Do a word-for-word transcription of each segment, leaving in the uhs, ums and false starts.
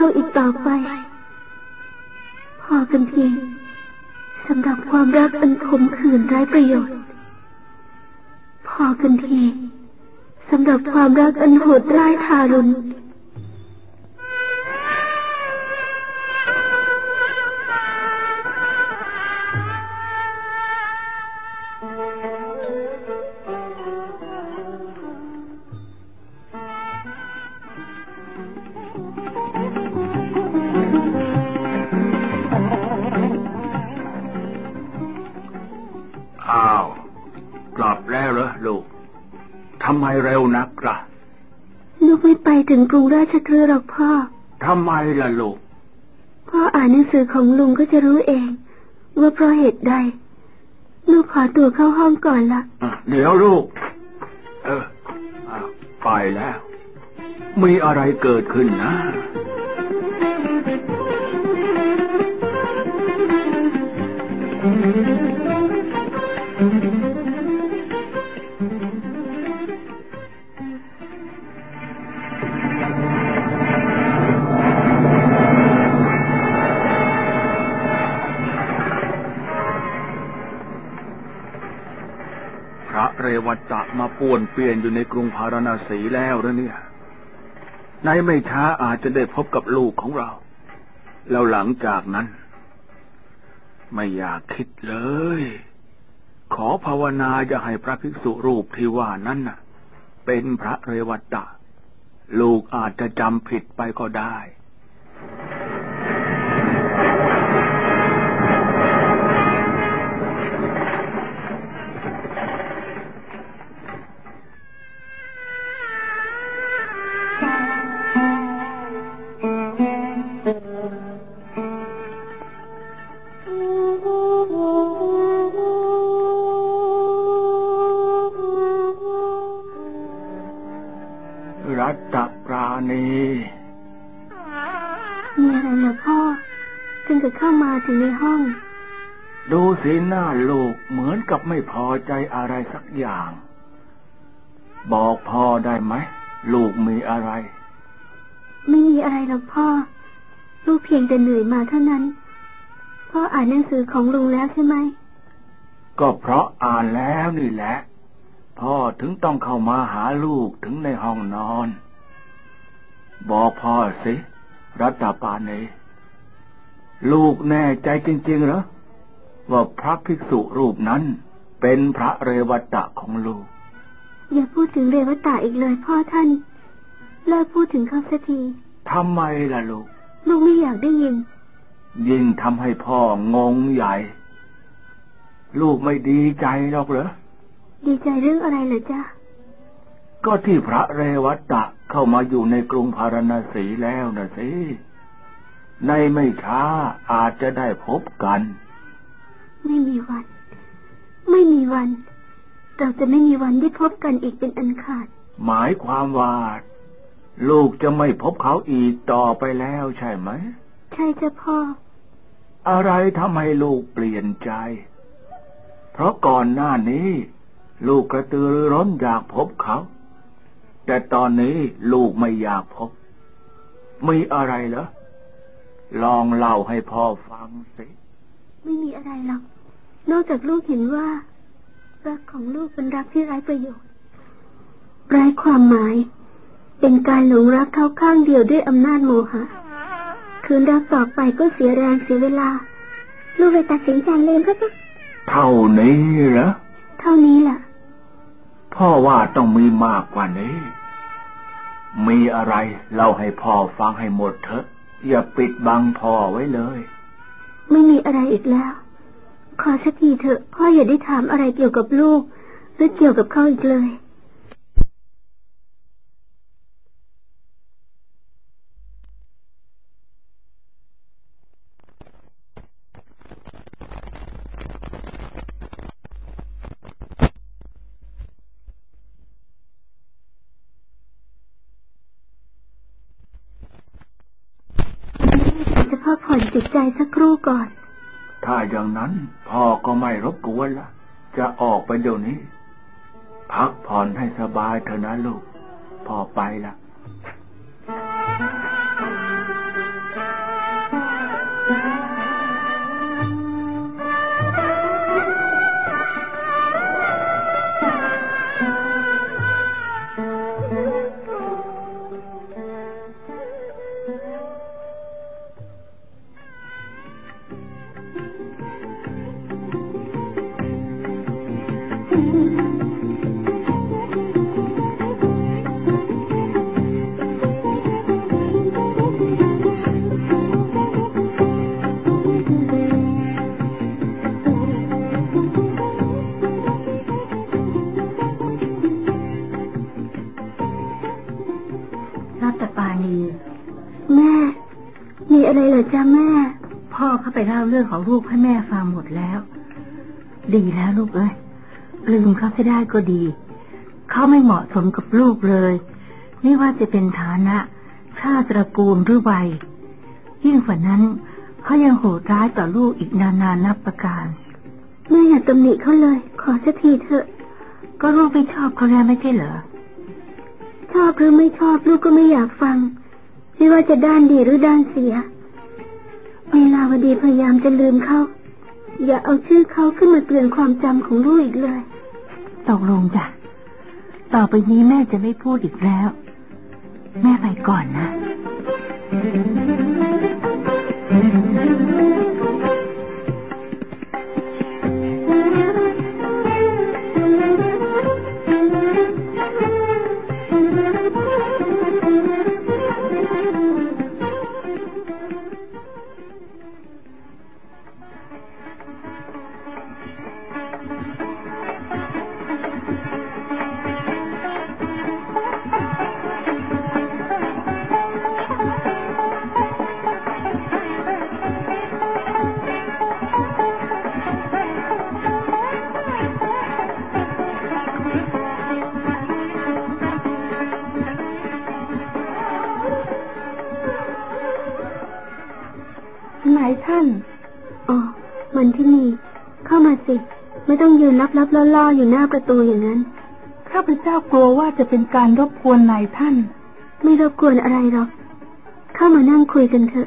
เขาอีกต่อไปพอกันทีสำหรับความรักอันขมขื่นไร้ประโยชน์พอกันทีสำหรับความรักอันโหดร้ายทารุณทำไมเร็วนักล่ะลูกไม่ไปถึงกรุงราชคฤห์หรอกพ่อทำไมล่ะลูกพ่ออ่านหนังสือของลุงก็จะรู้เองว่าเพราะเหตุใดลูกขอตัวเข้าห้องก่อนละเดี๋ยวลูกเออไปแล้วมีอะไรเกิดขึ้นนะพระเรวัตะมาป่วนเปลี่ยนอยู่ในกรุงพาราณสีแล้วนะเนี่ยในไม่ช้าอาจจะได้พบกับลูกของเราแล้วหลังจากนั้นไม่อยากคิดเลยขอภาวนาจะให้พระภิกษุรูปที่ว่านั้นน่ะเป็นพระเรวัตะลูกอาจจะจำผิดไปก็ได้รัตปราณีมีอะไรเหรอพ่อจึงจะเข้ามาถึงในห้องดูสีหน้าลูกเหมือนกับไม่พอใจอะไรสักอย่างบอกพ่อได้ไหมลูกมีอะไรไม่มีอะไรหรอกพ่อลูกเพียงแต่เหนื่อยมาเท่านั้นพ่ออ่านหนังสือของลุงแล้วใช่ไหมก็เพราะอ่านแล้วนี่แหละพ่อถึงต้องเข้ามาหาลูกถึงในห้องนอนบอกพ่อสิรัตปาณีลูกแน่ใจจริงๆเหรอว่าพระภิกษุรูปนั้นเป็นพระเรวัตะของลูกอย่าพูดถึงเรวัตะอีกเลยพ่อท่านเลิกพูดถึงเขาสักทีทำไมล่ะลูกลูกไม่อยากได้ยินยิ่งทำให้พ่องงใหญ่ลูกไม่ดีใจหรอกเหรอดีใจเรื่องอะไรเหรอจ๊ะก็ที่พระเรวัตะเข้ามาอยู่ในกรุงพาราณสีแล้วนะสิในไม่ช้าอาจจะได้พบกันไม่มีวันไม่มีวันเราจะไม่มีวันได้พบกันอีกเป็นอันขาดหมายความว่าลูกจะไม่พบเขาอีกต่อไปแล้วใช่ไหมใช่จ้ะพ่ออะไรทำให้ลูกเปลี่ยนใจเพราะก่อนหน้านี้ลูกกระตือรือร้นอยากพบเขาแต่ตอนนี้ลูกไม่อยากพบมีอะไรเหรอลองเล่าให้พ่อฟังสิไม่มีอะไรหรอกนอกจากลูกเห็นว่ารักของลูกเป็นรักที่ไร้ประโยชน์ไร้ความหมายเป็นการหลงรักเขาข้างเดียวด้วยอำนาจโมหะคืนรักต่อไปก็เสียแรงเสียเวลาลูกเลยตัดสินใจเลิกก็จะเท่านี้เหรอเท่านี้แหละพ่อว่าต้องมีมากกว่านี้มีอะไรเล่าให้พ่อฟังให้หมดเถอะอย่าปิดบังพ่อไว้เลยไม่มีอะไรอีกแล้วขอสักทีเถอะพ่ออย่าได้ถามอะไรเกี่ยวกับลูกหรือเกี่ยวกับเขาอีกเลยพักผ่อนจิตใจสักครู่ก่อนถ้าอย่างนั้นพ่อก็ไม่รบกวนละจะออกไปเดี๋ยวนี้พักผ่อนให้สบายเถอะนะลูกพ่อไปละมีอะไรเหรอจ๊ะแม่พ่อเขาไปเล่าเรื่องของลูกให้แม่ฟังหมดแล้วดีแล้วลูกเอ้ยลืมเขาจะได้ก็ดีเขาไม่เหมาะสมกับลูกเลยไม่ว่าจะเป็นฐานะชาติตระกูลหรือวัยยิ่งกว่านั้นเขายังโหดร้ายต่อลูกอีกนานๆนับประการแม่อย่าตำหนิเขาเลยขอสักทีเถอะก็ลูกไม่ชอบเขาแล้วไม่ใช่เหรอชอบหรือไม่ชอบลูกก็ไม่อยากฟังไม่ว่าจะด้านดีหรือด้านเสียเวลาวดีพยายามจะลืมเขาอย่าเอาชื่อเขาขึ้นมาเตือนความจำของลูกอีกเลยตกลงจ้ะต่อไปนี้แม่จะไม่พูดอีกแล้วแม่ไปก่อนนะท่านอ๋อมันที่นี่เข้ามาสิไม่ต้องยืนลับๆล่อๆอยู่หน้าประตูอย่างนั้นข้าพเจ้ากลัวว่าจะเป็นการรบกวนนายท่านไม่รบกวนอะไรหรอกเข้ามานั่งคุยกันเถอะ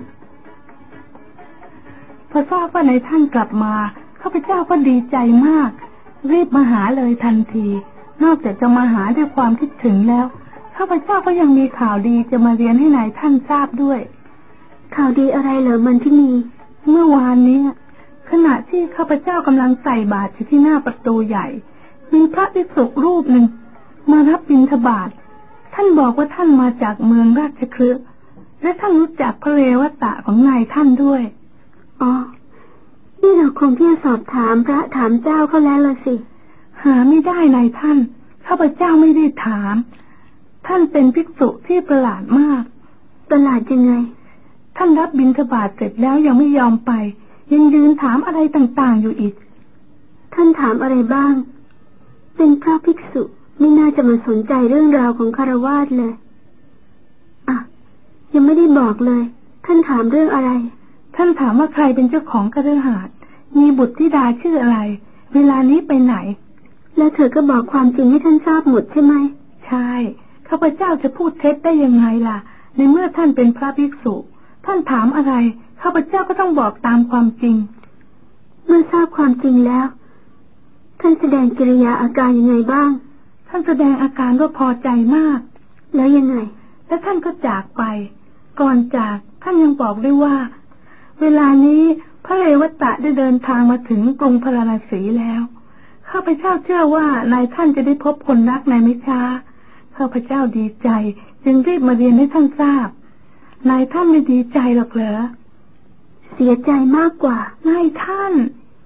พอทราบว่านายท่านกลับมาข้าพเจ้าก็ดีใจมากรีบมาหาเลยทันทีนอกจากจะมาหาด้วยความคิดถึงแล้วข้าพเจ้าก็ยังมีข่าวดีจะมาเรียนให้นายท่านทราบด้วยข่าวดีอะไรเหรอมันที่นี่เมื่อวานนี้ขณะที่ข้าพเจ้ากำลังใส่บาตรอยู่ที่หน้าประตูใหญ่มีพระภิกษุรูปหนึ่งมารับบิณฑบาตท่านบอกว่าท่านมาจากเมืองราชคฤห์และท่านรู้จักพระเรวตะของนายท่านด้วยอ๋อนี่เราคงที่จะสอบถามพระถามเจ้าเขาแล้วล่ะสิหาไม่ได้นายท่านข้าพเจ้าไม่ได้ถามท่านเป็นภิกษุที่ประหลาดมากประหลาดยังไงท่านรับบิณฑบาตเสร็จแล้วยังไม่ยอมไปยังยืนถามอะไรต่างๆอยู่อีกท่านถามอะไรบ้างเป็นพระภิกษุไม่น่าจะมาสนใจเรื่องราวของคฤหัสถ์เลยอ่ะยังไม่ได้บอกเลยท่านถามเรื่องอะไรท่านถามว่าใครเป็นเจ้าของคฤหัสถ์มีบุตรธิดาชื่ออะไรเวลานี้ไปไหนแล้วเธอก็บอกความจริงให้ท่านทราบหมดใช่ไหมใช่ข้าพเจ้าจะพูดเท็จได้ยังไงล่ะในเมื่อท่านเป็นพระภิกษุท่านถามอะไรข้าพเจ้าก็ต้องบอกตามความจริงเมื่อทราบความจริงแล้วท่านแสดงกิริยาอาการยังไงบ้างท่านแสดงอาการว่าพอใจมากแล้วยังไงแล้วท่านก็จากไปก่อนจากท่านยังบอกด้วยว่าเวลานี้พระเรวตะได้เดินทางมาถึงกรุงพาราณสีแล้วข้าพเจ้าเชื่อว่านายท่านจะได้พบคนรักในไม่ช้าข้าพเจ้าดีใจจึงรีบมาเรียนให้ท่านทราบนายท่านไม่ดีใจหรอกเหรอเสียใจมากกว่านายท่าน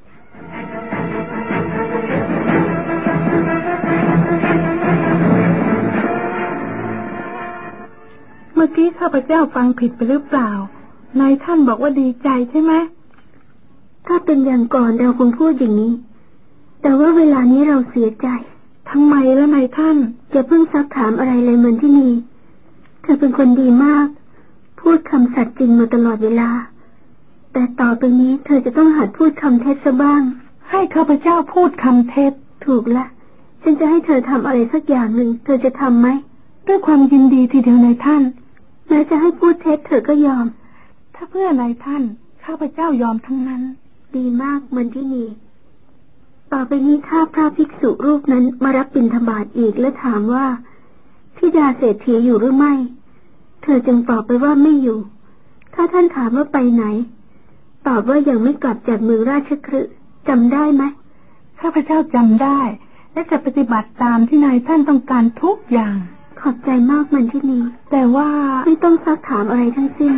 เมื่อกี้ข้าพเจ้าฟังผิดไปหรือเปล่านายท่านบอกว่าดีใจใช่ไหมถ้าเป็นอย่างก่อนเราคงพูดอย่างนี้แต่ว่าเวลานี้เราเสียใจทำไมล่ะนายท่านอย่าเพิ่งซักถามอะไรเลยเหมือนที่นี่เธอเป็นคนดีมากพูดคำสัตย์จริงมาตลอดเวลาแต่ต่อไปนี้เธอจะต้องหัดพูดคำเท็จซะบ้างให้ข้าพเจ้าพูดคำเท็จถูกละฉันจะให้เธอทำอะไรสักอย่างหนึ่งเธอจะทำไหมด้วยความยินดีทีเดียวนายท่านแม้จะให้พูดเท็จเธอก็ยอมถ้าเพื่อนายท่านข้าพเจ้ายอมทั้งนั้นดีมากมันที่นี่ต่อไปนี้ถ้าพระภิกษุรูปนั้นมารับบิณฑบาตอีกและถามว่าธิดาเศรษฐีอยู่หรือไม่เธอจึงตอบไปว่าไม่อยู่ถ้าท่านถามว่าไปไหนตอบว่ายังไม่กลับจากเมืองราชคฤห์จำได้ไหมข้าพเจ้าจำได้และจะปฏิบัติตามที่นายท่านต้องการทุกอย่างขอบใจมากมันที่นี่แต่ว่าไม่ต้องซักถามอะไรทั้งสิ้น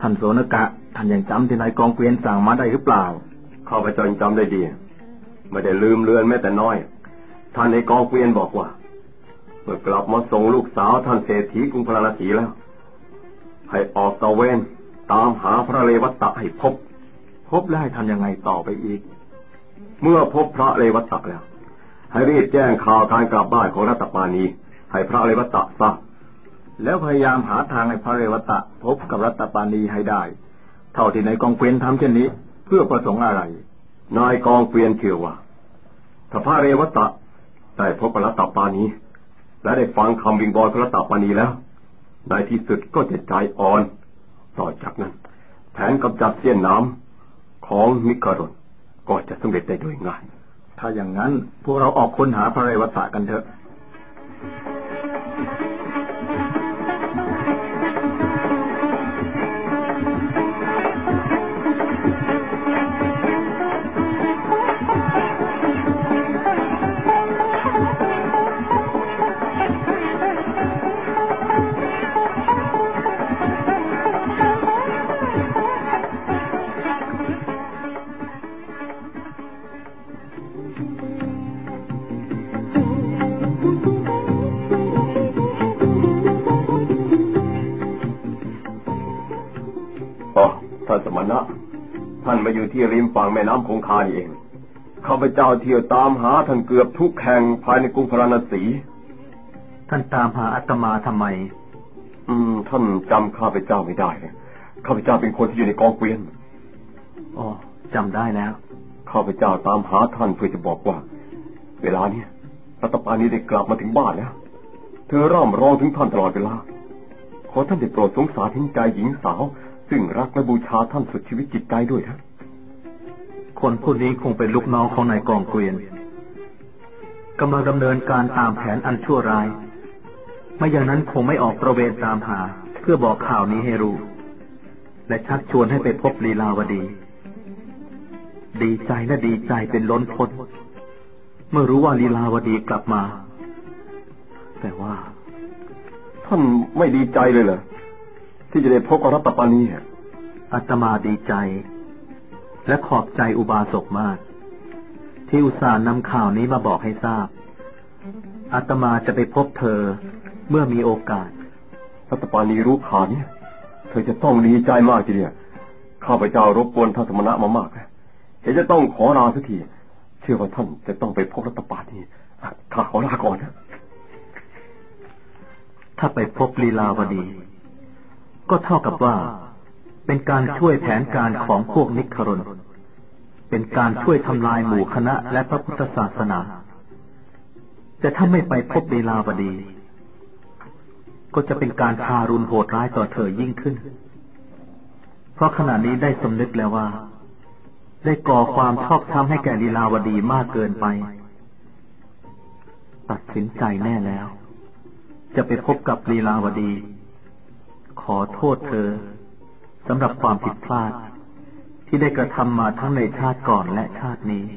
ท่านโสนกะท่านยังจำที่นายกองเกวียนสั่งมาได้หรือเปล่าข้าพเจ้าจำได้ดีไม่ได้ลืมเลือนแม้แต่น้อยท่านในกองเกวียนบอกว่าเมื่อกลับมาส่งลูกสาวท่านเศรษฐีกรุงพาราณสีแล้วให้ออกตระเวนตามหาพระเรวัตะให้พบพบแล้วให้ทำยังไงต่อไปอีกเมื่อพบพระเรวัตะแล้วให้รีบแจ้งข่าวการกลับบ้านของรัตปานีให้พระเรวัตะทราบแล้วพยายามหาทางให้พระเรวัตะพบกับรัตปานีให้ได้เท่าที่นายกองเกวียนทำเช่นนี้เพื่อประสงค์อะไรนายกองเกวียนเชื่อว่าถ้าพระเรวัตะได้พบกับรัตปานีและได้ฟังคำวิงวอนของรัตปานีแล้วในที่สุดก็จะใจอ่อนต่อจากนั้นแผนกำจัดเสี้ยนน้ำของมิคารนก็จะสำเร็จได้โดยง่ายถ้าอย่างนั้นพวกเราออกค้นหาพระเรวัตะกันเถอะท่านมาอยู่ที่ริมฝั่งแม่น้ำคงคานี่เองข้าพเจ้าเที่ยวตามหาท่านเกือบทุกแห่งภายในกรุงพาราณสีท่านตามหาอาตมาทำไมอืมท่านจำข้าพเจ้าไม่ได้เลยข้าพเจ้าเป็นคนที่อยู่ในกองเกวียนอ๋อจำได้แล้วข้าพเจ้าตามหาท่านเพื่อจะบอกว่าเวลานี้รัตปานีได้กลับมาถึงบ้านแล้วเธอร่ำร้องถึงท่านตลอดเวลาขอท่านได้โปรดสงสารเห็นใจหญิงสาวซึ่งรักและบูชาท่านสุดชีวิตจิตใจด้วยนะคนผู้นี้คงเป็นลูกน้องของนายกองเกวียนกำลังดำเนินการตามแผนอันชั่วร้ายไม่อย่างนั้นคงไม่ออกตระเวนตามหาเพื่อบอกข่าวนี้ให้รู้และชักชวนให้ไปพบลีลาวดีดีใจและดีใจเป็นล้นพ้นเมื่อรู้ว่าลีลาวดีกลับมาแต่ว่าท่านไม่ดีใจเลยเหรอที่จะได้พบกับรัตปานีอาตมาดีใจและขอบใจอุบาสกมากที่อุตส่าห์นำข่าวนี้มาบอกให้ทราบอาตมาจะไปพบเธอเมื่อมีโอกาสรัตปานีรู้ข่าวนี้เธอจะต้องดีใจมากทีเดียวข้าพเจ้ารบกวนท่านสมณะมามากเห็นจะต้องขอลาสักทีเชื่อว่าท่านจะต้องไปพบรัตปานีข้าขอลาก่อนนะถ้าไปพบลีลาวดีก็เท่ากับว่าเป็นการช่วยแผนการของพวกนิครนเป็นการช่วยทำลายหมู่คณะและพระพุทธศาสนาแต่ถ้าไม่ไปพบลีลาวดีก็จะเป็นการทารุณโหดร้ายต่อเธอยิ่งขึ้นเพราะขณะนี้ได้สำนึกแล้วว่าได้ก่อความชอบธรรมให้แก่ลีลาวดีมากเกินไปตัดสินใจแน่แล้วจะไปพบกับลีลาวดีขอโทษเธอสำหรับความผิดพลาดที่ได้กระทำมาทั้งในชาติก่อนและชาตินี้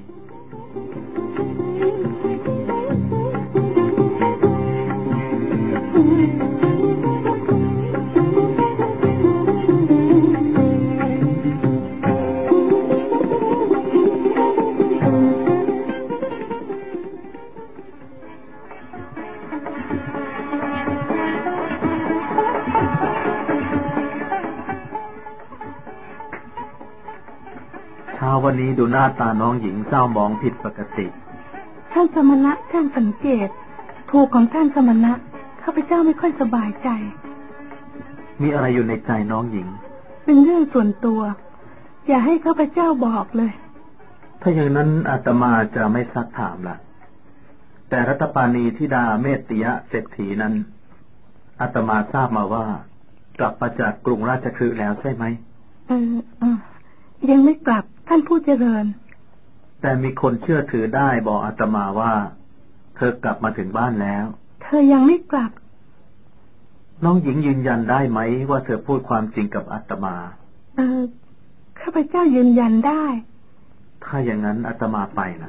วันนี้ดูหน้าตาน้องหญิงเศร้ามองผิดปกติท่านสมณะท่านสังเกตถูกของท่านสมณะข้าพเจ้าไม่ค่อยสบายใจมีอะไรอยู่ในใจน้องหญิงเป็นเรื่องส่วนตัวอย่าให้ข้าพเจ้าบอกเลยถ้าอย่างนั้นอาตมาจะไม่ซักถามละแต่รัตปานีธิดาเมตติยะเศรษฐีนั้นอาตมาทราบมาว่ากลับมาจากกรุงราชคฤห์แล้วใช่ไหมเออเออยังไม่กลับท่านผู้เจริญแต่มีคนเชื่อถือได้บอกอาตมาว่าเธอกลับมาถึงบ้านแล้วเธอยังไม่กลับน้องหญิงยืนยันได้ไหมว่าเธอพูดความจริงกับอาตมาเออข้าพเจ้ายืนยันได้ถ้าอย่างนั้นอาตมาไปนะ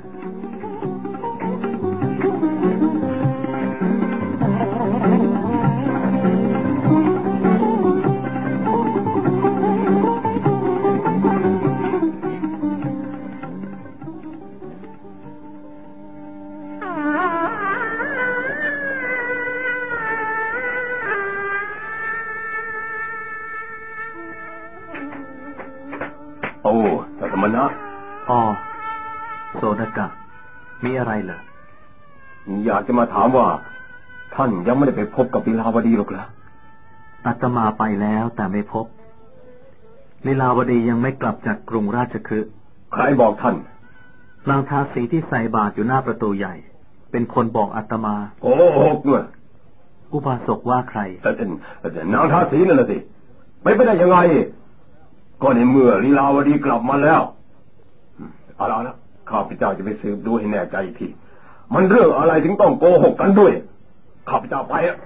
มณะอ๋อโสนกะมีอะไรเหรออยากจะมาถามว่าท่านยังไม่ได้ไปพบกับลีลาวดีหรอกเหรออาตมาไปแล้วแต่ไม่พบลีลาวดียังไม่กลับจากกรุงราชคฤห์ใครบอกท่านนางทาสีที่ใส่บาตรอยู่หน้าประตูใหญ่เป็นคนบอกอาตมาโอ้โหเนี่ยอุบาสกว่าใครแต่แต่นางทาสีนั่นแหละสิไม่ไปได้ยังไงก็ในเมื่อลีลาวดีกลับมาแล้วเอาละนะข้าพเจ้าจะไปสืบดูให้แน่ใจอีกทีมันเรื่องอะไรถึงต้องโกหกกันด้วยข้าพเจ้าไปอะ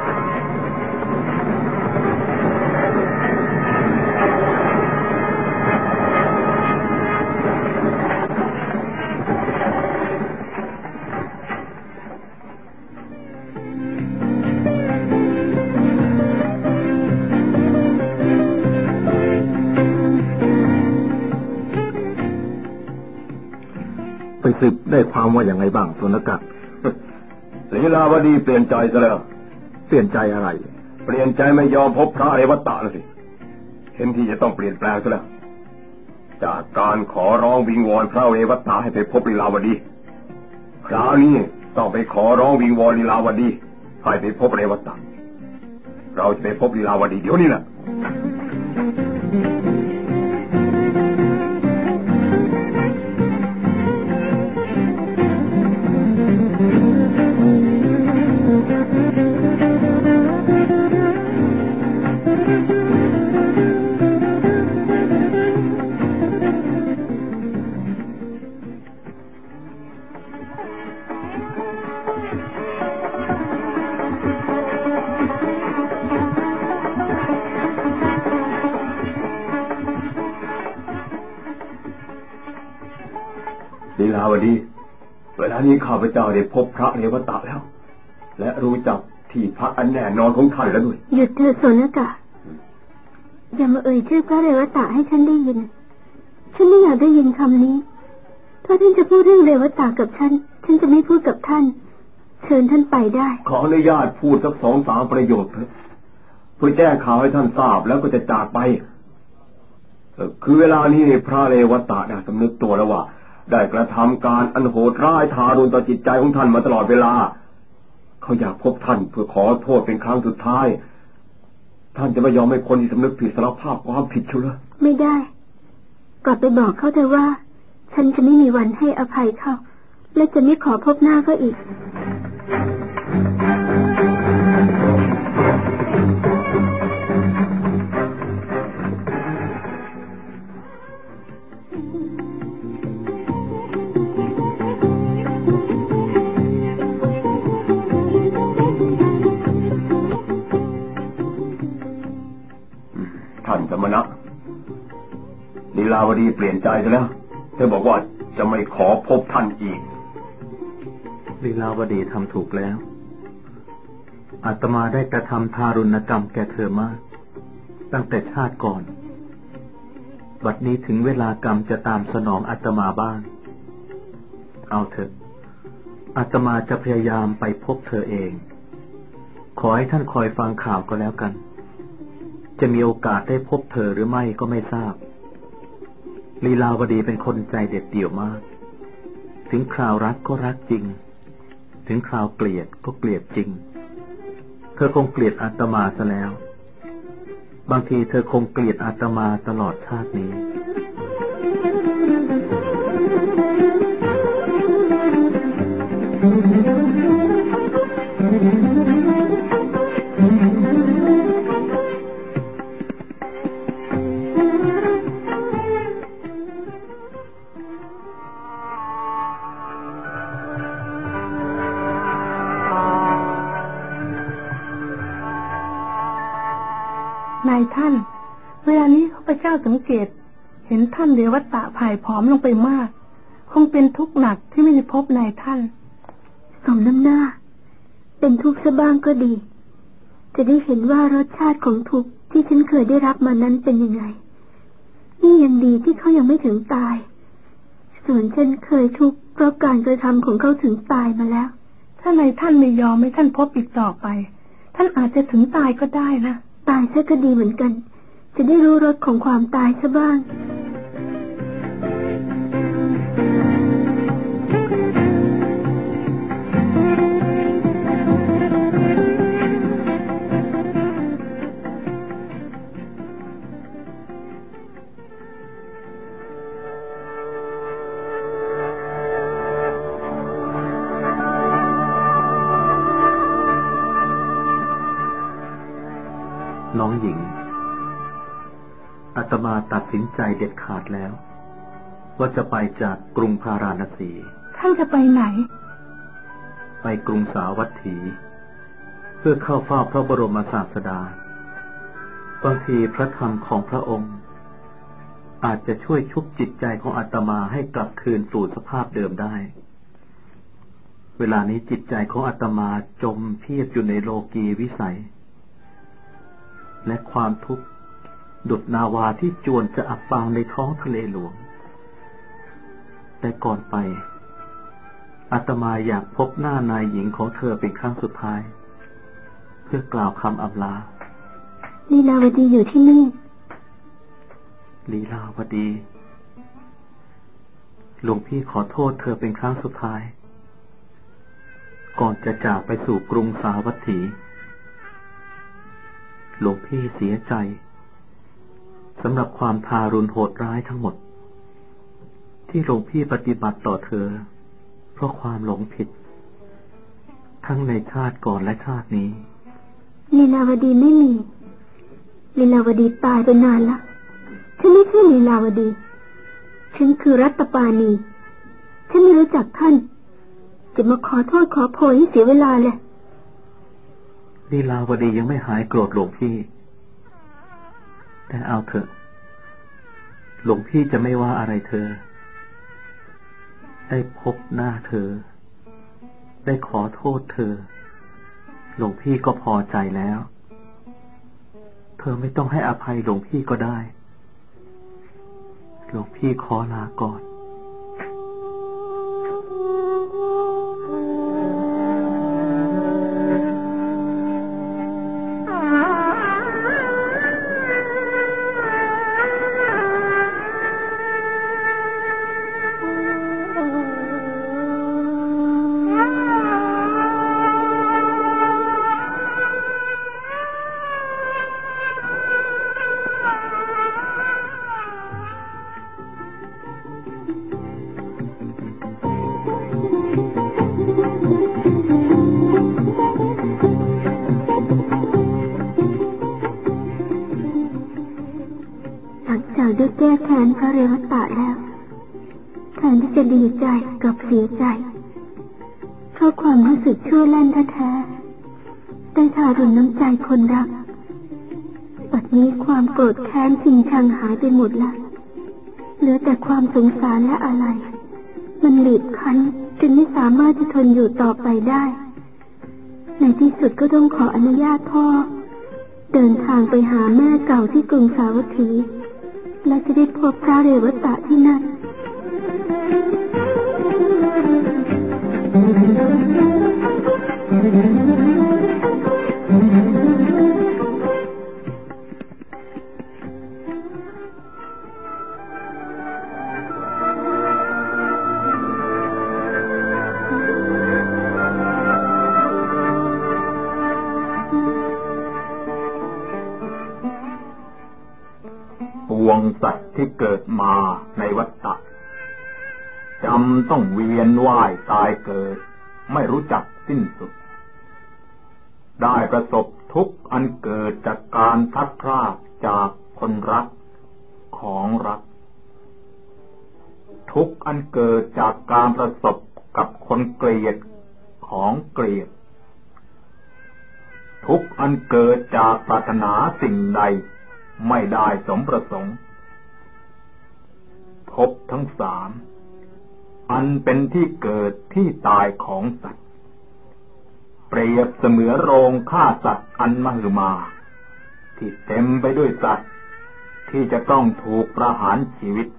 ไปสืบได้ความว่าอย่างไรบ้างโสนกะลีลาวดีเปลี่ยนใจซะแล้วเปลี่ยนใจอะไรเปลี่ยนใจไม่ยอมพบพระเรวัตตะแล้วสิเห็นที่จะต้องเปลี่ยนแปลงซะแล้วจากการขอร้องวิงวอนพระเรวัตตะให้ไปพบลีลาวดีคราวนี้ต้องไปขอร้องวิงวอนลีลาวดีให้ไปพบเรวัตตะเราจะไปพบลีลาวดีเดี๋ยวนี้แหละลีลาวดีเวลานี้ข้าพเจ้าได้พบพระเรวัตตะแล้วและรู้จักที่พักอันแน่นอนของท่านแล้วด้วยหยุดเถิดโสนกะอย่ามาเอ่ยชื่อพระเรวัตตะให้ฉันได้ยินฉันไม่อยากได้ยินคำนี้ถ้าท่านจะพูดเรื่องเรวัตตะกับฉันฉันจะไม่พูดกับท่านเชิญท่านไปได้ขออนุญาตพูดสักสองสามประโยคเถอะเพื่อแจ้งข่าวให้ท่านทราบแล้วก็จะจากไปคือเวลานี้พระเรวัตตะได้สำนึกตัวแล้วว่าได้กระทำการอันโหดร้ายทารุณต่อจิตใจของท่านมาตลอดเวลาเขาอยากพบท่านเพื่อขอโทษเป็นครั้งสุดท้ายท่านจะไม่ยอมให้คนที่สำนึกผิดสารภาพความผิดชั่วเหรอไม่ได้กลับไปบอกเขาเถอะว่าฉันจะไม่มีวันให้อภัยเขาและจะไม่ขอพบหน้าเขาอีกสมณะลีลาวดีเปลี่ยนใจซะแล้วเธอบอกว่าจะไม่ขอพบท่านอีกลีลาวดีทำถูกแล้วอาตมาได้กระทำทารุณกรรมแก่เธอมากตั้งแต่ชาติก่อนบัดนี้ถึงเวลากรรมจะตามสนองอาตมาบ้างเอาเถอะอาตมาจะพยายามไปพบเธอเองขอให้ท่านคอยฟังข่าวก็แล้วกันจะมีโอกาสได้พบเธอหรือไม่ก็ไม่ทราบลีลาวดีเป็นคนใจเด็ดเดี่ยวมากถึงคราวรักก็รักจริงถึงคราวเกลียดก็เกลียดจริงเธอคงเกลียดอาตมาซะแล้วบางทีเธอคงเกลียดอาตมาตลอดชาตินี้นายท่านเวลานี้ข้าพเจ้าสังเกตเห็นท่านเรวัตตะผ่ายผอมลงไปมากคงเป็นทุกข์หนักที่ไม่ได้พบนายท่านสมน้ำหน้าเป็นทุกข์ซะบ้างก็ดีจะได้เห็นว่ารสชาติของทุกข์ที่ฉันเคยได้รับมานั้นเป็นยังไงนี่ยังดีที่เขายังไม่ถึงตายส่วนฉันเคยทุกข์เพราะการกระทำของเขาถึงตายมาแล้วถ้านายท่านไม่ยอมให้ท่านพบอีกต่อไปท่านอาจจะถึงตายก็ได้นะตายซะก็ดีเหมือนกันจะได้รู้รสของความตายซะบ้างน้องหญิงอาตมาตัดสินใจเด็ดขาดแล้วว่าจะไปจากกรุงพาราณสีท่านจะไปไหนไปกรุงสาวัตถีเพื่อเข้าเฝ้าพระบรมศาสดาบางทีพระธรรมของพระองค์อาจจะช่วยชุบจิตใจของอาตมาให้กลับคืนสู่สภาพเดิมได้เวลานี้จิตใจของอาตมาจมเพียบอยู่ในโลกีวิสัยและความทุกข์ดุจนาวาที่จวนจะอับปางในท้องทะเลหลวงแต่ก่อนไปอาตมาอยากพบหน้านายหญิงของเธอเป็นครั้งสุดท้ายเพื่อกล่าวคำอำลาลีลาวดีอยู่ที่นี่ลีลาวดีหลวงพี่ขอโทษเธอเป็นครั้งสุดท้ายก่อนจะจากไปสู่กรุงสาวัตถีหลวงพี่เสียใจสำหรับความทารุณโหดร้ายทั้งหมดที่หลวงพี่ปฏิบัติต่อเธอเพราะความหลงผิดทั้งในชาติก่อนและชาตินี้ลีลาวดีไม่มีลีลาวดีตายไปนานละฉันไม่ใช่ลีลาวดีฉันคือรัตปานีฉันไม่รู้จักท่านจะมาขอโทษขอโพยให้เสียเวลาเลยลีลาวดียังไม่หายโกรธหลวงพี่แต่เอาเถอะหลวงพี่จะไม่ว่าอะไรเธอได้พบหน้าเธอได้ขอโทษเธอหลวงพี่ก็พอใจแล้วเธอไม่ต้องให้อภัยหลวงพี่ก็ได้หลวงพี่ขอลาก่อนได้แก้แค้นพระเรวตะแล้วแทนที่จะดีใจกับเสียใจเพราะความรู้สึกชั่วแล่นแท้ๆได้ทารุณน้ำใจคนรักปัจจุบันความโกรธแค้นชิงชังหายไปหมดละเหลือแต่ความสงสารและอะไรมันบีบคั้นจนไม่สามารถจะทนอยู่ต่อไปได้ในที่สุดก็ต้องขออนุญาตพ่อเดินทางไปหาแม่เก่าที่กรุงสาวัตถีและจะได้พบพระเรวตะที่นั่นวงสัตว์ที่เกิดมาในวัฏฏะจำต้องเวียนว่ายตายเกิดไม่รู้จักสิ้นสุดได้ประสบทุกข์อันเกิดจากการพลัดพรากจากคนรักของรักทุกข์อันเกิดจากการประสบกับคนเกลียดของเกลียดทุกข์อันเกิดจากปรารถนาสิ่งใดไม่ได้สมประสงค์ภพทั้งสามอันเป็นที่เกิดที่ตายของสัตว์เปรียบเสมือนโรงฆ่าสัตว์อันมหึมาที่เต็มไปด้วยสัตว์ที่จะต้องถูกประหารชีวิต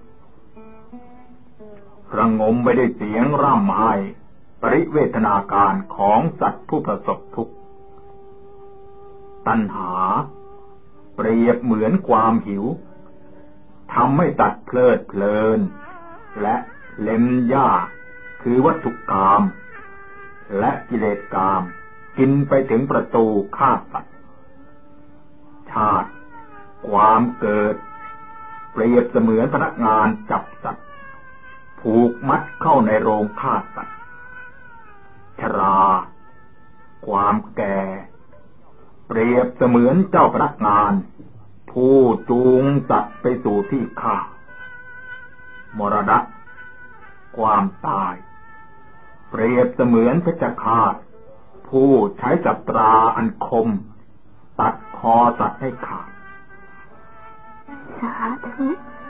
ระงมไปด้วยเสียงร่ำไห้ปริเวทนาการของสัตว์ผู้ประสบทุกข์ตัณหาเปรียบเหมือนความหิวทำให้ตัดเพลิดเพลินและเล็มย่าคือวัตถุกาม และกิเลสกามกินไปถึงประตูฆ่าสัตว์ชาติความเกิดเปรียบเสมือนพนักงานจับสัตว์ผูกมัดเข้าในโรงฆ่าสัตว์ชราความแก่เปรียบเสมือนเจ้าพนักงานผู้จูงสัตว์ไปสู่ที่ฆ่ามรณะความตายเปรียบเสมือนเพชฌฆาตผู้ใช้จัตราอันคมตัดคอสัตว์ให้ขาดสาธุ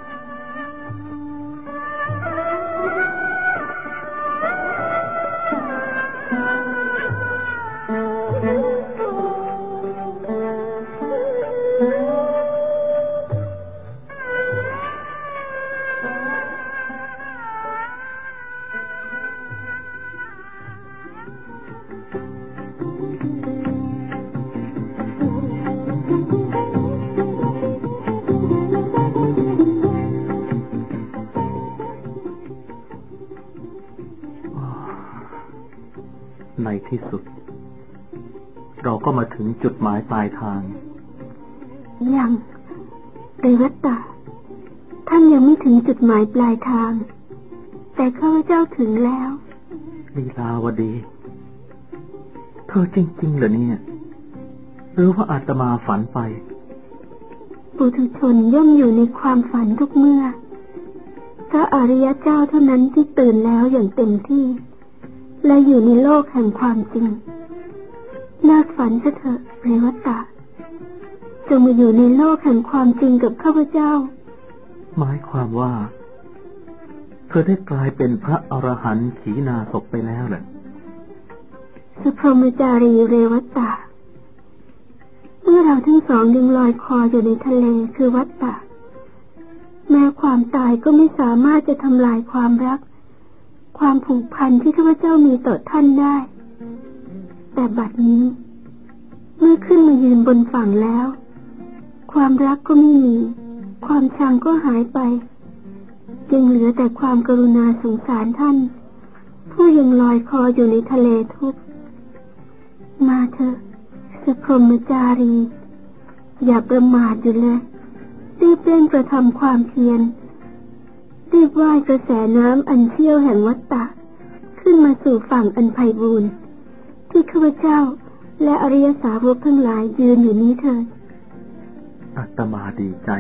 ในที่สุดเราก็มาถึงจุดหมายปลายทางยังเรวัตตะท่านยังไม่ถึงจุดหมายปลายทางแต่ข้าพเจ้าถึงแล้วลีลาวดีเธอจริงๆเหรอเนี่ยหรือว่าอาตมาฝันไปปุถุชนย่อมอยู่ในความฝันทุกเมื่อพระอริยเจ้าเท่านั้นที่ตื่นแล้วอย่างเต็มที่และอยู่ในโลกแห่งความจริงเลิกฝันซะเถอะเรวัตตะจงมาอยู่ในโลกแห่งความจริงกับข้าพเจ้าหมายความว่าเธอได้กลายเป็นพระอรหันต์ขีณาสพไปแล้วเหรอสุพรหมจารีเรวัตตะเมื่อเราทั้งสองยังลอยคออยู่ในทะเลคือวัตตะแม้ความตายก็ไม่สามารถจะทำลายความรักความผูกพันที่ข้าพเจ้ามีต่อท่านได้แต่บัดนี้เมื่อขึ้นมายืนบนฝั่งแล้วความรักก็ไม่มีความชังก็หายไปยังเหลือแต่ความกรุณาสงสารท่านผู้ยังลอยคออยู่ในทะเลทุกข์มาเถอะสุพรหมจารีอย่าประมาทอยู่เลยรีบเร่งกระทำความเพียรรีบว่ายกระแสน้ำอันเชี่ยวแห่งวัฏฏะขึ้นมาสู่ฝั่งอันไพบูลย์ที่ข้าพเจ้าและอริยสาวกทั้งหลายยืนอยู่นี้เถิดอาตมาดีใจ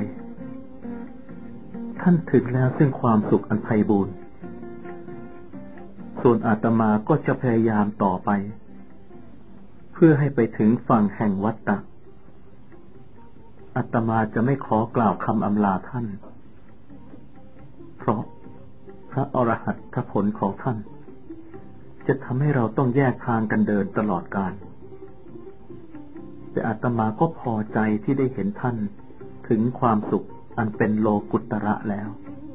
ท่านถึงแล้วซึ่งความสุขอันไพบูลย์ส่วนอาตมาก็จะพยายามต่อไปเพื่อให้ไปถึงฝั่งแห่งวัฏฏะอาตมาจะไม่ขอกล่าวคำอำลาท่านเพราะพระอรหัตถผลของท่านจะทำให้เราต้องแยกทางกันเดินตลอดกาลแต่อาตมาก็พอใจที่ได้เห็นท่านถึงความสุขอันเป็นโลกุตระแล้ว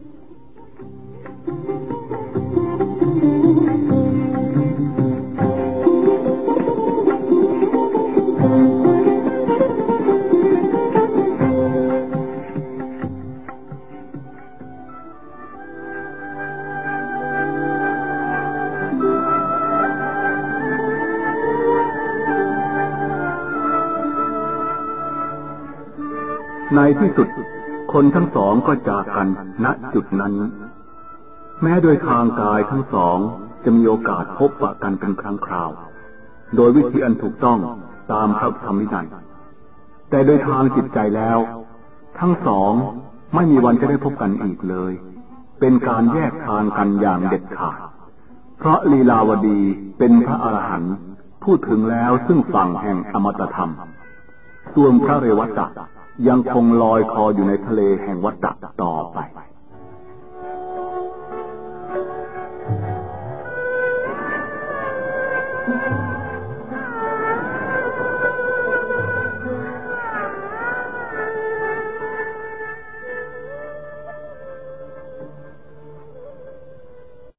ในที่สุดคนทั้งสองก็จากกันณจุดนั้นแม้โดยทางกายทั้งสองจะมีโอกาสพบปะกันเป็นครั้งคราวโดยวิธีอันถูกต้องตามพระธรรมวินัยแต่โดยทางจิตใจแล้วทั้งสองไม่มีวันจะได้พบกันอีกเลยเป็นการแยกทางกันอย่างเด็ดขาดเพราะลีลาวดีเป็นพระอรหันต์พูดถึงแล้วซึ่งฝั่งแห่งอมตะธรรมส่วนพระเรวัตตะยังคงลอยคออยู่ในทะเลแห่งวัฏฏะต่อไป